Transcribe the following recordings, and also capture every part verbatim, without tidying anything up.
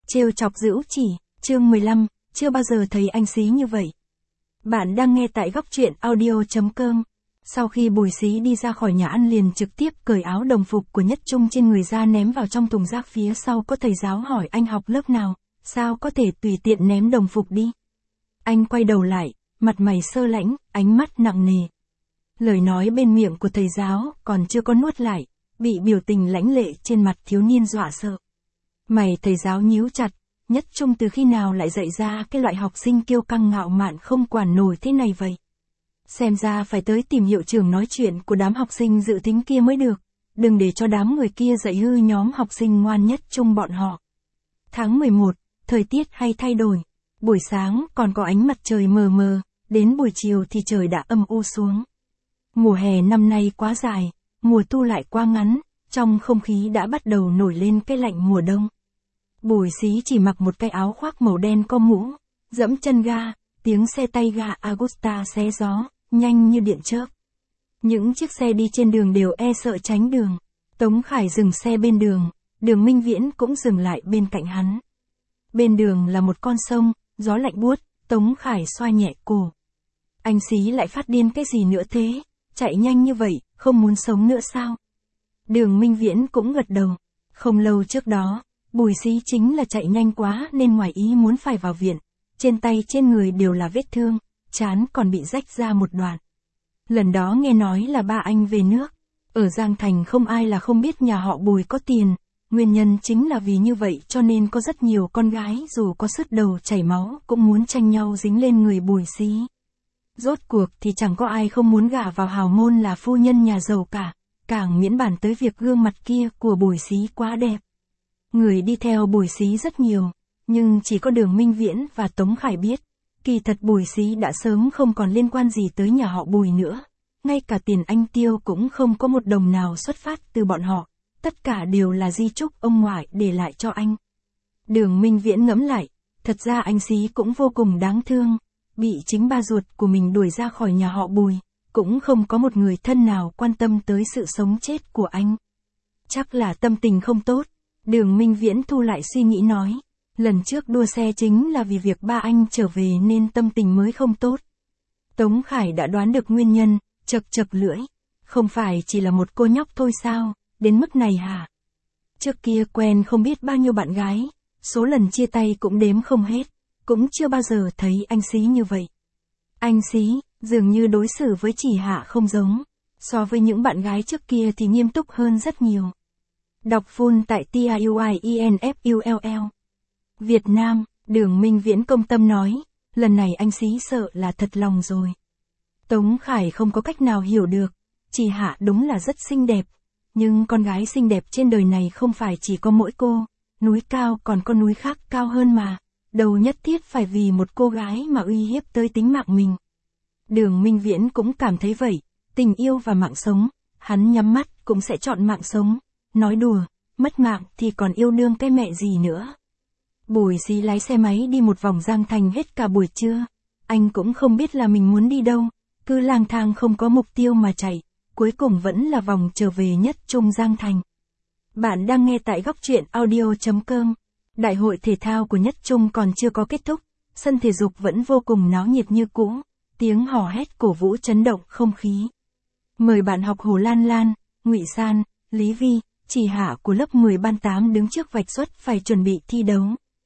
Trêu chọc Dữu Chỉ, chương mười lăm, chưa bao giờ thấy anh Xí như vậy. Bạn đang nghe tại góc truyện audio.com. Sau khi Bùi Xí đi ra khỏi nhà ăn liền trực tiếp cởi áo đồng phục của Nhất Trung trên người ra ném vào trong thùng rác phía sau. Có thầy giáo hỏi anh học lớp nào, sao có thể tùy tiện ném đồng phục đi. Anh quay đầu lại, mặt mày sơ lãnh, ánh mắt nặng nề. Lời nói bên miệng của thầy giáo còn chưa có nuốt lại, bị biểu tình lãnh lệ trên mặt thiếu niên dọa sợ. Mày thầy giáo nhíu chặt, Nhất Trung từ khi nào lại dạy ra cái loại học sinh kiêu căng ngạo mạn không quản nổi thế này vậy? Xem ra phải tới tìm hiệu trưởng nói chuyện của đám học sinh dự tính kia mới được, đừng để cho đám người kia dạy hư nhóm học sinh ngoan Nhất Trung bọn họ. Tháng mười một, thời tiết hay thay đổi, buổi sáng còn có ánh mặt trời mờ mờ, đến buổi chiều thì trời đã âm u xuống. Mùa hè năm nay quá dài, mùa thu lại quá ngắn, trong không khí đã bắt đầu nổi lên cái lạnh mùa đông. Bùi Xí chỉ mặc một cái áo khoác màu đen có mũ, dẫm chân ga, tiếng xe tay ga Agusta xé gió, nhanh như điện chớp. Những chiếc xe đi trên đường đều e sợ tránh đường. Tống Khải dừng xe bên đường, Đường Minh Viễn cũng dừng lại bên cạnh hắn. Bên đường là một con sông, gió lạnh buốt, Tống Khải xoa nhẹ cổ. Anh Xí lại phát điên cái gì nữa thế, chạy nhanh như vậy, không muốn sống nữa sao? Đường Minh Viễn cũng gật đầu. Không lâu trước đó, Bùi Xí chính là chạy nhanh quá nên ngoài ý muốn phải vào viện. Trên tay trên người đều là vết thương, trán còn bị rách ra một đoạn. Lần đó nghe nói là ba anh về nước. Ở Giang Thành không ai là không biết nhà họ Bùi có tiền. Nguyên nhân chính là vì như vậy cho nên có rất nhiều con gái dù có sứt đầu chảy máu cũng muốn tranh nhau dính lên người Bùi Xí. Rốt cuộc thì chẳng có ai không muốn gả vào hào môn là phu nhân nhà giàu cả. Càng miễn bàn tới việc gương mặt kia của Bùi Xí quá đẹp. Người đi theo Bùi Xí rất nhiều, nhưng chỉ có Đường Minh Viễn và Tống Khải biết, kỳ thật Bùi Xí đã sớm không còn liên quan gì tới nhà họ Bùi nữa, ngay cả tiền anh tiêu cũng không có một đồng nào xuất phát từ bọn họ, tất cả đều là di chúc ông ngoại để lại cho anh. Đường Minh Viễn ngẫm lại, thật ra anh Xí cũng vô cùng đáng thương, bị chính ba ruột của mình đuổi ra khỏi nhà họ Bùi, cũng không có một người thân nào quan tâm tới sự sống chết của anh. Chắc là tâm tình không tốt. Đường Minh Viễn thu lại suy nghĩ nói, lần trước đua xe chính là vì việc ba anh trở về nên tâm tình mới không tốt. Tống Khải đã đoán được nguyên nhân, chật chật lưỡi, không phải chỉ là một cô nhóc thôi sao, đến mức này hả? Trước kia quen không biết bao nhiêu bạn gái, số lần chia tay cũng đếm không hết, cũng chưa bao giờ thấy anh Xí như vậy. Anh Xí, dường như đối xử với Chỉ Hạ không giống, so với những bạn gái trước kia thì nghiêm túc hơn rất nhiều. Đọc full tại T I U I E N F U L L. Việt Nam, Đường Minh Viễn công tâm nói, lần này anh Xí sợ là thật lòng rồi. Tống Khải không có cách nào hiểu được, Chỉ Hạ đúng là rất xinh đẹp, nhưng con gái xinh đẹp trên đời này không phải chỉ có mỗi cô, núi cao còn có núi khác cao hơn mà, đâu nhất thiết phải vì một cô gái mà uy hiếp tới tính mạng mình. Đường Minh Viễn cũng cảm thấy vậy, tình yêu và mạng sống, hắn nhắm mắt cũng sẽ chọn mạng sống. Nói đùa, mất mạng thì còn yêu đương cái mẹ gì nữa. Bùi Xí lái xe máy đi một vòng Giang Thành hết cả buổi trưa. Anh cũng không biết là mình muốn đi đâu, cứ lang thang không có mục tiêu mà chạy, cuối cùng vẫn là vòng trở về Nhất Trung Giang Thành. Bạn đang nghe tại góc truyện audio.com. Đại hội thể thao của Nhất Trung còn chưa có kết thúc, sân thể dục vẫn vô cùng náo nhiệt như cũ, tiếng hò hét cổ vũ chấn động không khí. Mời bạn học Hồ Lan Lan, Ngụy San, Lý Vi, Chỉ Hạ của lớp mười ban tám đứng trước vạch xuất phải chuẩn bị thi đấu.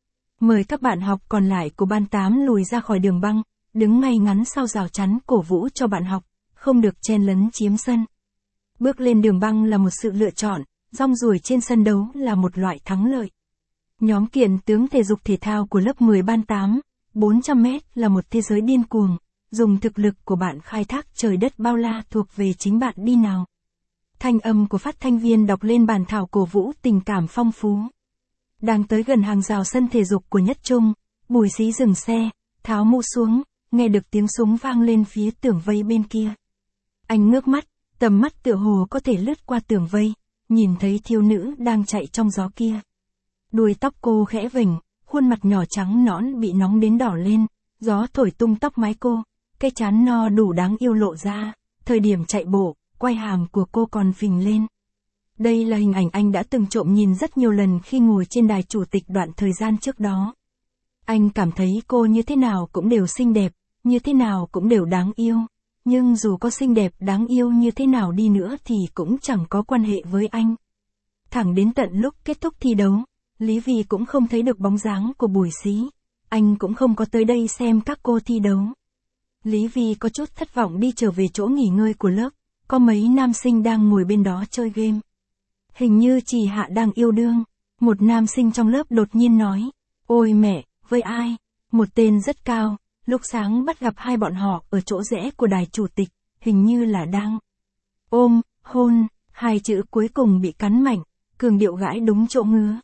Mời các bạn học còn lại của ban tám lùi ra khỏi đường băng, đứng ngay ngắn sau rào chắn cổ vũ cho bạn học, không được chen lấn chiếm sân. Bước lên đường băng là một sự lựa chọn, rong ruổi trên sân đấu là một loại thắng lợi. Nhóm kiện tướng thể dục thể thao của lớp mười ban tám, bốn trăm mét là một thế giới điên cuồng, dùng thực lực của bạn khai thác trời đất bao la thuộc về chính bạn đi nào. Thanh âm của phát thanh viên đọc lên bản thảo cổ vũ tình cảm phong phú. Đang tới gần hàng rào sân thể dục của Nhất Trung, Bùi Xí dừng xe, tháo mũ xuống, nghe được tiếng súng vang lên phía tường vây bên kia. Anh ngước mắt, tầm mắt tựa hồ có thể lướt qua tường vây, nhìn thấy thiếu nữ đang chạy trong gió kia. Đuôi tóc cô khẽ vểnh, khuôn mặt nhỏ trắng nõn bị nóng đến đỏ lên, gió thổi tung tóc mái cô, cái trán no đủ đáng yêu lộ ra, thời điểm chạy bộ. Quai hàm của cô còn phình lên. Đây là hình ảnh anh đã từng trộm nhìn rất nhiều lần khi ngồi trên đài chủ tịch đoạn thời gian trước đó. Anh cảm thấy cô như thế nào cũng đều xinh đẹp, như thế nào cũng đều đáng yêu. Nhưng dù có xinh đẹp đáng yêu như thế nào đi nữa thì cũng chẳng có quan hệ với anh. Thẳng đến tận lúc kết thúc thi đấu, Lý Vi cũng không thấy được bóng dáng của Bùi Xí. Anh cũng không có tới đây xem các cô thi đấu. Lý Vi có chút thất vọng đi trở về chỗ nghỉ ngơi của lớp, có mấy nam sinh đang ngồi bên đó chơi game. Hình như Trì Hạ đang yêu đương. Một nam sinh trong lớp đột nhiên nói, ôi mẹ, với ai? Một tên rất cao, lúc sáng bắt gặp hai bọn họ ở chỗ rẽ của đài chủ tịch, hình như là đang ôm, hôn, hai chữ cuối cùng bị cắn mạnh, cường điệu gãi đúng chỗ ngứa.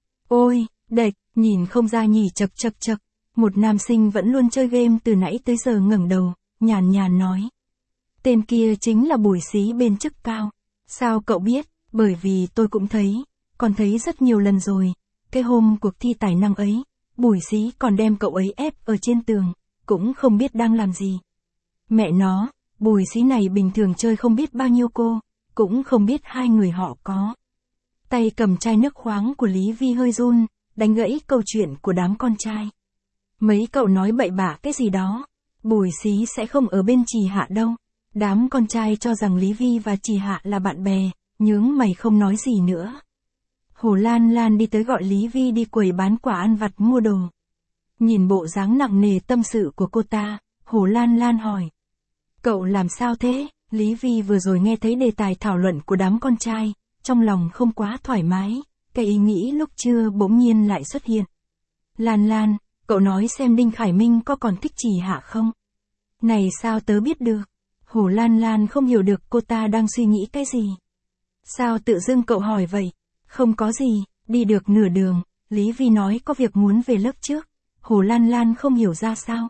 Ôi, đệch, nhìn không ra nhỉ chật chật chật. Một nam sinh vẫn luôn chơi game từ nãy tới giờ ngẩng đầu, nhàn nhàn nói. Tên kia chính là Bùi Xí bên chức cao. Sao cậu biết? Bởi vì tôi cũng thấy, còn thấy rất nhiều lần rồi. Cái hôm cuộc thi tài năng ấy, Bùi Xí còn đem cậu ấy ép ở trên tường, cũng không biết đang làm gì. Mẹ nó, Bùi Xí này bình thường chơi không biết bao nhiêu cô, cũng không biết hai người họ có. Tay cầm chai nước khoáng của Lý Vi hơi run, đánh gãy câu chuyện của đám con trai. Mấy cậu nói bậy bạ cái gì đó, Bùi Xí sẽ không ở bên Trì Hạ đâu. Đám con trai cho rằng Lý Vi và Trì Hạ là bạn bè, nhướng mày không nói gì nữa. Hồ Lan Lan đi tới gọi Lý Vi đi quầy bán quả ăn vặt mua đồ. Nhìn bộ dáng nặng nề tâm sự của cô ta, Hồ Lan Lan hỏi. Cậu làm sao thế? Lý Vi vừa rồi nghe thấy đề tài thảo luận của đám con trai, trong lòng không quá thoải mái, cái ý nghĩ lúc trưa bỗng nhiên lại xuất hiện. Lan Lan, cậu nói xem Đinh Khải Minh có còn thích Trì Hạ không? Này sao tớ biết được? Hồ Lan Lan không hiểu được cô ta đang suy nghĩ cái gì. Sao tự dưng cậu hỏi vậy? Không có gì, đi được nửa đường, Lý Vi nói có việc muốn về lớp trước. Hồ Lan Lan không hiểu ra sao.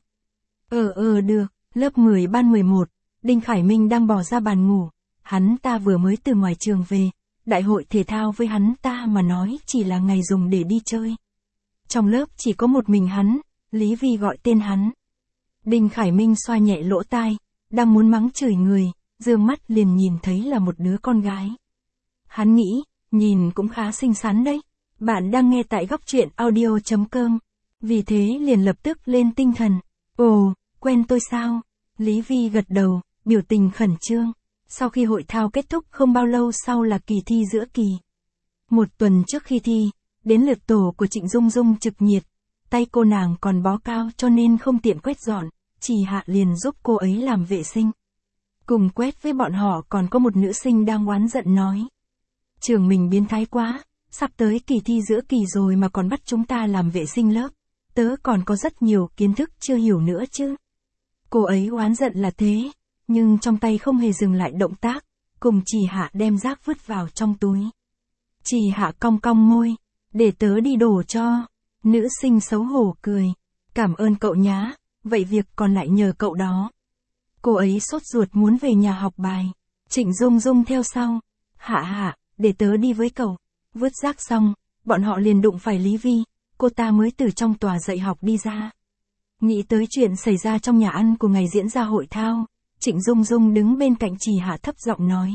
Ờ ờ được, lớp mười ban mười một, Đinh Khải Minh đang bò ra bàn ngủ. Hắn ta vừa mới từ ngoài trường về, đại hội thể thao với hắn ta mà nói chỉ là ngày dùng để đi chơi. Trong lớp chỉ có một mình hắn, Lý Vi gọi tên hắn. Đinh Khải Minh xoa nhẹ lỗ tai, đang muốn mắng chửi người, dương mắt liền nhìn thấy là một đứa con gái. Hắn nghĩ, nhìn cũng khá xinh xắn đấy. Bạn đang nghe tại góc truyện audio chấm com. Vì thế liền lập tức lên tinh thần. Ồ, quen tôi sao? Lý Vi gật đầu, biểu tình khẩn trương. Sau khi hội thao kết thúc không bao lâu sau là kỳ thi giữa kỳ. Một tuần trước khi thi, đến lượt tổ của Trịnh Dung Dung trực nhiệt. Tay cô nàng còn bó cao cho nên không tiện quét dọn, Trì Hạ liền giúp cô ấy làm vệ sinh. Cùng quét với bọn họ còn có một nữ sinh đang oán giận nói. Trường mình biến thái quá, sắp tới kỳ thi giữa kỳ rồi mà còn bắt chúng ta làm vệ sinh lớp. Tớ còn có rất nhiều kiến thức chưa hiểu nữa chứ. Cô ấy oán giận là thế, nhưng trong tay không hề dừng lại động tác, cùng Trì Hạ đem rác vứt vào trong túi. Trì Hạ cong cong môi, để tớ đi đổ cho. Nữ sinh xấu hổ cười, cảm ơn cậu nhá, vậy việc còn lại nhờ cậu đó. Cô ấy sốt ruột muốn về nhà học bài. Trịnh Dung Dung theo sau, Hạ Hạ, để tớ đi với cậu. Vứt rác xong, bọn họ liền đụng phải Lý Vi, cô ta mới từ trong tòa dạy học đi ra. Nghĩ tới chuyện xảy ra trong nhà ăn của ngày diễn ra hội thao, Trịnh Dung Dung đứng bên cạnh Trì Hạ thấp giọng nói.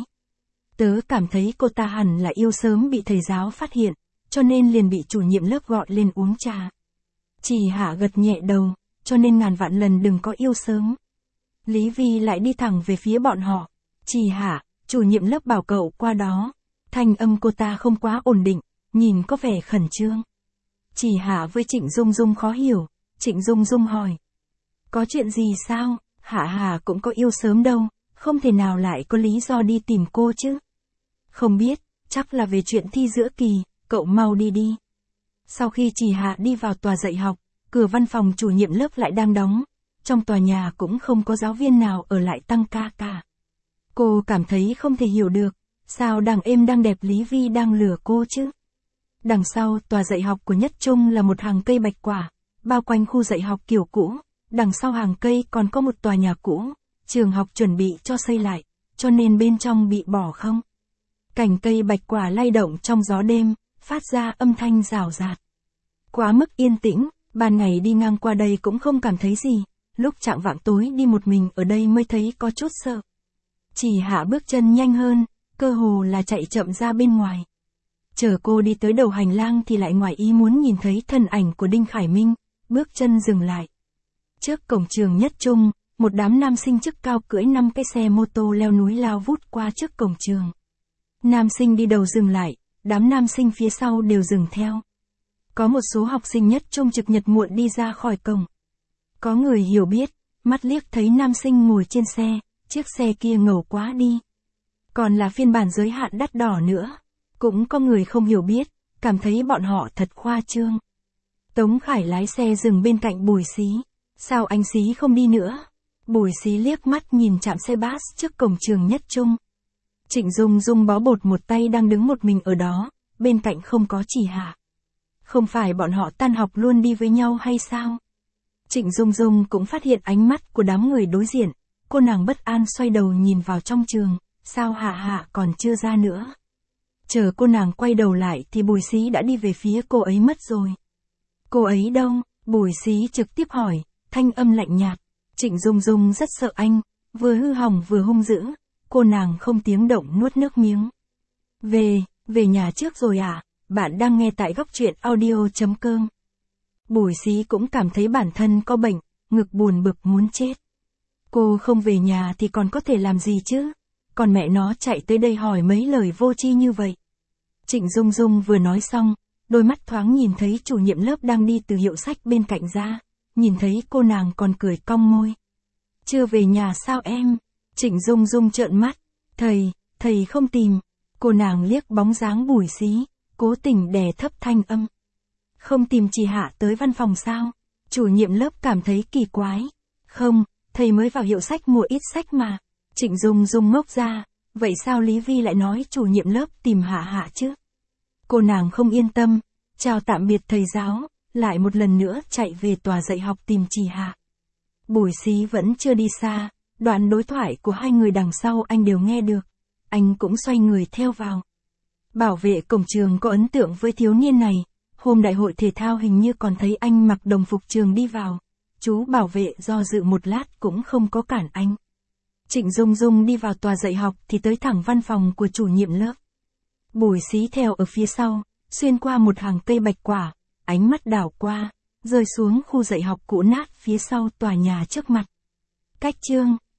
Tớ cảm thấy cô ta hẳn là yêu sớm bị thầy giáo phát hiện, cho nên liền bị chủ nhiệm lớp gọi lên uống trà. Trì Hạ gật nhẹ đầu, cho nên ngàn vạn lần đừng có yêu sớm. Lý Vi lại đi thẳng về phía bọn họ. Trì Hạ, chủ nhiệm lớp bảo cậu qua đó. Thanh âm cô ta không quá ổn định, nhìn có vẻ khẩn trương. Trì Hạ với Trịnh Dung Dung khó hiểu, Trịnh Dung Dung hỏi. Có chuyện gì sao? Hạ Hạ cũng có yêu sớm đâu, không thể nào lại có lý do đi tìm cô chứ. Không biết, chắc là về chuyện thi giữa kỳ, cậu mau đi đi. Sau khi Trì Hạ đi vào tòa dạy học, cửa văn phòng chủ nhiệm lớp lại đang đóng. Trong tòa nhà cũng không có giáo viên nào ở lại tăng ca cả. Cô cảm thấy không thể hiểu được, sao đằng êm đang đẹp Lý Vi đang lừa cô chứ. Đằng sau tòa dạy học của Nhất Trung là một hàng cây bạch quả, bao quanh khu dạy học kiểu cũ. Đằng sau hàng cây còn có một tòa nhà cũ, trường học chuẩn bị cho xây lại, cho nên bên trong bị bỏ không. Cành cây bạch quả lay động trong gió đêm, phát ra âm thanh rào rạt. Quá mức yên tĩnh, ban ngày đi ngang qua đây cũng không cảm thấy gì, lúc chạng vạng tối đi một mình ở đây mới thấy có chút sợ. Trì Hạ bước chân nhanh hơn, cơ hồ là chạy chậm ra bên ngoài. Chờ cô đi tới đầu hành lang thì lại ngoài ý muốn nhìn thấy thân ảnh của Đinh Khải Minh, bước chân dừng lại. Trước cổng trường Nhất Trung, một đám nam sinh chức cao cưỡi năm cái xe mô tô leo núi lao vút qua trước cổng trường. Nam sinh đi đầu dừng lại, đám nam sinh phía sau đều dừng theo. Có một số học sinh Nhất Trung trực nhật muộn đi ra khỏi cổng. Có người hiểu biết, mắt liếc thấy nam sinh ngồi trên xe, chiếc xe kia ngầu quá đi. Còn là phiên bản giới hạn đắt đỏ nữa. Cũng có người không hiểu biết, cảm thấy bọn họ thật khoa trương. Tống Khải lái xe dừng bên cạnh Bùi Xí. Sao anh Xí không đi nữa? Bùi Xí liếc mắt nhìn trạm xe bus trước cổng trường Nhất Trung. Trịnh Dung Dung bó bột một tay đang đứng một mình ở đó, bên cạnh không có Chỉ Hạ. Không phải bọn họ tan học luôn đi với nhau hay sao? Trịnh Dung Dung cũng phát hiện ánh mắt của đám người đối diện, cô nàng bất an xoay đầu nhìn vào trong trường, sao Hạ Hạ còn chưa ra nữa? Chờ cô nàng quay đầu lại thì Bùi Xí đã đi về phía cô ấy mất rồi. Cô ấy đâu? Bùi Xí trực tiếp hỏi, thanh âm lạnh nhạt. Trịnh Dung Dung rất sợ anh, vừa hư hỏng vừa hung dữ, cô nàng không tiếng động nuốt nước miếng. Về, về nhà trước rồi à? Bạn đang nghe tại góc truyện audio chấm com. Bùi Xí cũng cảm thấy bản thân có bệnh, ngực buồn bực muốn chết. Cô không về nhà thì còn có thể làm gì chứ? Còn mẹ nó chạy tới đây hỏi mấy lời vô tri như vậy. Trịnh Dung Dung vừa nói xong, đôi mắt thoáng nhìn thấy chủ nhiệm lớp đang đi từ hiệu sách bên cạnh ra, nhìn thấy cô nàng còn cười cong môi. Chưa về nhà sao em? Trịnh Dung Dung trợn mắt, thầy, thầy không tìm. Cô nàng liếc bóng dáng Bùi Xí, cố tình đè thấp thanh âm. Không tìm Chỉ Hạ tới văn phòng sao? Chủ nhiệm lớp cảm thấy kỳ quái. Không, thầy mới vào hiệu sách mua ít sách mà. Trịnh Dung Dung ngốc ra, vậy sao Lý Vi lại nói chủ nhiệm lớp tìm Hạ Hạ chứ? Cô nàng không yên tâm, chào tạm biệt thầy giáo, lại một lần nữa chạy về tòa dạy học tìm Chỉ Hạ. Bùi Xí vẫn chưa đi xa, đoạn đối thoại của hai người đằng sau anh đều nghe được. Anh cũng xoay người theo vào. Bảo vệ cổng trường có ấn tượng với thiếu niên này, hôm đại hội thể thao hình như còn thấy anh mặc đồng phục trường đi vào. Chú bảo vệ do dự một lát cũng không có cản anh. Trịnh Dung Dung đi vào tòa dạy học thì tới thẳng văn phòng của chủ nhiệm lớp. Bùi Xí theo ở phía sau, xuyên qua một hàng cây bạch quả, ánh mắt đảo qua, rơi xuống khu dạy học cũ nát phía sau tòa nhà trước mặt. Cách chương